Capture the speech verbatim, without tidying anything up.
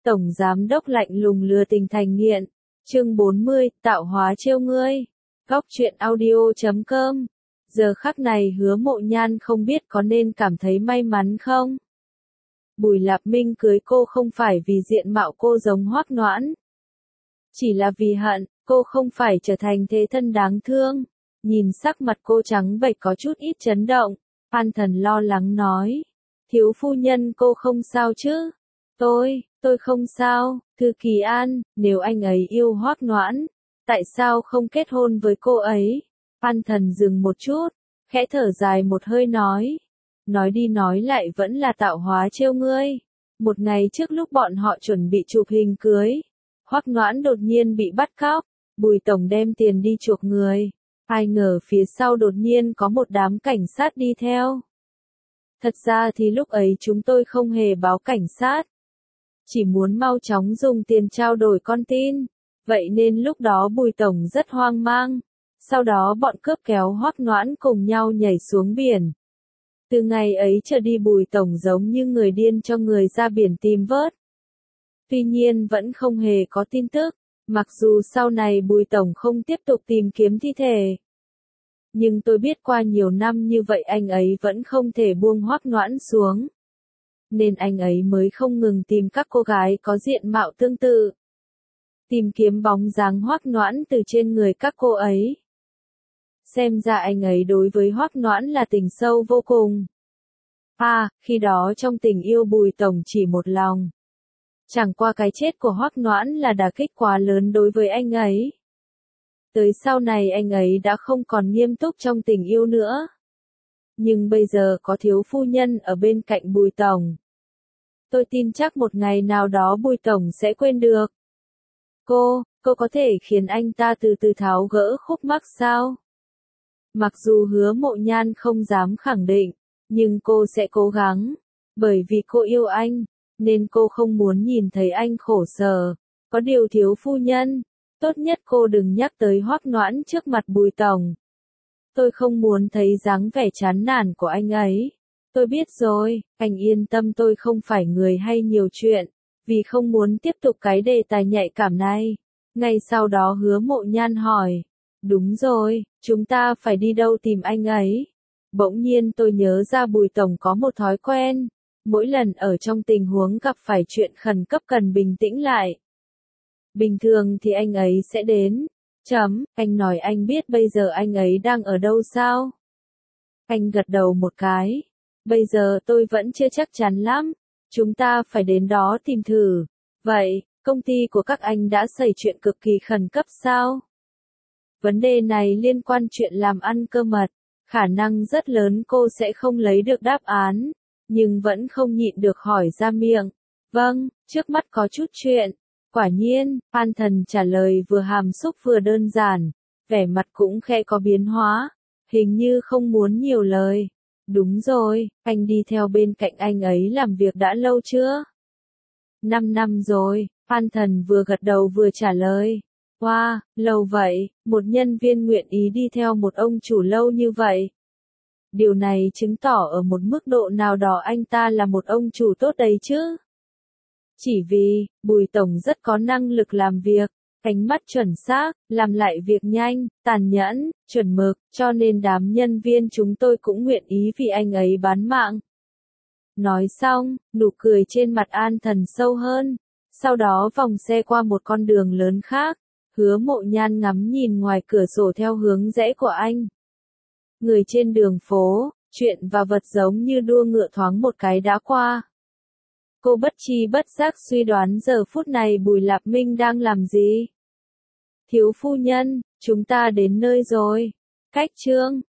Tổng giám đốc lạnh lùng lừa tình thành nghiện. Chương bốn mươi, tạo hóa trêu ngươi. Góc truyện audio chấm com. Giờ khắc này Hứa Mộ Nhan không biết có nên cảm thấy may mắn không? Bùi Lạp Minh cưới cô không phải vì diện mạo cô giống Hoắc Noãn. Chỉ là vì hận, cô không phải trở thành thế thân đáng thương. Nhìn sắc mặt cô trắng bệch có chút ít chấn động, An Thần lo lắng nói. Thiếu phu nhân cô không sao chứ? Tôi, tôi không sao, Thư Kỳ An, nếu anh ấy yêu Hoắc Noãn, tại sao không kết hôn với cô ấy? An Thần dừng một chút, khẽ thở dài một hơi nói. Nói đi nói lại vẫn là tạo hóa trêu ngươi. Một ngày trước lúc bọn họ chuẩn bị chụp hình cưới, Hoắc Noãn đột nhiên bị bắt cóc, Bùi Tổng đem tiền đi chuộc người. Ai ngờ phía sau đột nhiên có một đám cảnh sát đi theo. Thật ra thì lúc ấy chúng tôi không hề báo cảnh sát. Chỉ muốn mau chóng dùng tiền trao đổi con tin. Vậy nên lúc đó Bùi Tổng rất hoang mang. Sau đó bọn cướp kéo Hoắc Noãn cùng nhau nhảy xuống biển. Từ ngày ấy trở đi Bùi Tổng giống như người điên cho người ra biển tìm vớt. Tuy nhiên vẫn không hề có tin tức. Mặc dù sau này Bùi Tổng không tiếp tục tìm kiếm thi thể. Nhưng tôi biết qua nhiều năm như vậy anh ấy vẫn không thể buông Hoắc Noãn xuống. Nên anh ấy mới không ngừng tìm các cô gái có diện mạo tương tự. Tìm kiếm bóng dáng Hoắc Noãn từ trên người các cô ấy. Xem ra anh ấy đối với Hoắc Noãn là tình sâu vô cùng. À, khi đó trong tình yêu Bùi Tổng chỉ một lòng. Chẳng qua cái chết của Hoắc Noãn là đả kích quá lớn đối với anh ấy. Tới sau này anh ấy đã không còn nghiêm túc trong tình yêu nữa. Nhưng bây giờ có thiếu phu nhân ở bên cạnh Bùi Tổng. Tôi tin chắc một ngày nào đó Bùi Tổng sẽ quên được. Cô, cô có thể khiến anh ta từ từ tháo gỡ khúc mắc sao? Mặc dù Hứa Mộ Nhan không dám khẳng định, nhưng cô sẽ cố gắng. Bởi vì cô yêu anh, nên cô không muốn nhìn thấy anh khổ sở. Có điều thiếu phu nhân, tốt nhất cô đừng nhắc tới Hoắc Noãn trước mặt Bùi Tổng. Tôi không muốn thấy dáng vẻ chán nản của anh ấy. Tôi biết rồi, anh yên tâm, tôi không phải người hay nhiều chuyện, vì không muốn tiếp tục cái đề tài nhạy cảm này. Ngay sau đó Hứa Mộ Nhan hỏi, đúng rồi, chúng ta phải đi đâu tìm anh ấy? Bỗng nhiên tôi nhớ ra Bùi Tổng có một thói quen, mỗi lần ở trong tình huống gặp phải chuyện khẩn cấp cần bình tĩnh lại. Bình thường thì anh ấy sẽ đến. Chấm, anh nói anh biết bây giờ anh ấy đang ở đâu sao? Anh gật đầu một cái. Bây giờ tôi vẫn chưa chắc chắn lắm. Chúng ta phải đến đó tìm thử. Vậy, công ty của các anh đã xảy chuyện cực kỳ khẩn cấp sao? Vấn đề này liên quan chuyện làm ăn cơ mật. Khả năng rất lớn cô sẽ không lấy được đáp án. Nhưng vẫn không nhịn được hỏi ra miệng. Vâng, trước mắt có chút chuyện. Quả nhiên, An Thần trả lời vừa hàm xúc vừa đơn giản, vẻ mặt cũng khẽ có biến hóa, hình như không muốn nhiều lời. Đúng rồi, anh đi theo bên cạnh anh ấy làm việc đã lâu chưa? Năm năm rồi, An Thần vừa gật đầu vừa trả lời. Wow, lâu vậy, một nhân viên nguyện ý đi theo một ông chủ lâu như vậy. Điều này chứng tỏ ở một mức độ nào đó anh ta là một ông chủ tốt đấy chứ. Chỉ vì, Bùi Tổng rất có năng lực làm việc, ánh mắt chuẩn xác, làm lại việc nhanh, tàn nhẫn, chuẩn mực, cho nên đám nhân viên chúng tôi cũng nguyện ý vì anh ấy bán mạng. Nói xong, nụ cười trên mặt An Thần sâu hơn, sau đó vòng xe qua một con đường lớn khác, Hứa Mộ Nhan ngắm nhìn ngoài cửa sổ theo hướng rẽ của anh. Người trên đường phố, chuyện và vật giống như đua ngựa thoáng một cái đã qua. Cô bất tri bất giác suy đoán giờ phút này Bùi Lạp Minh đang làm gì. Thiếu phu nhân, chúng ta đến nơi rồi. Cách chương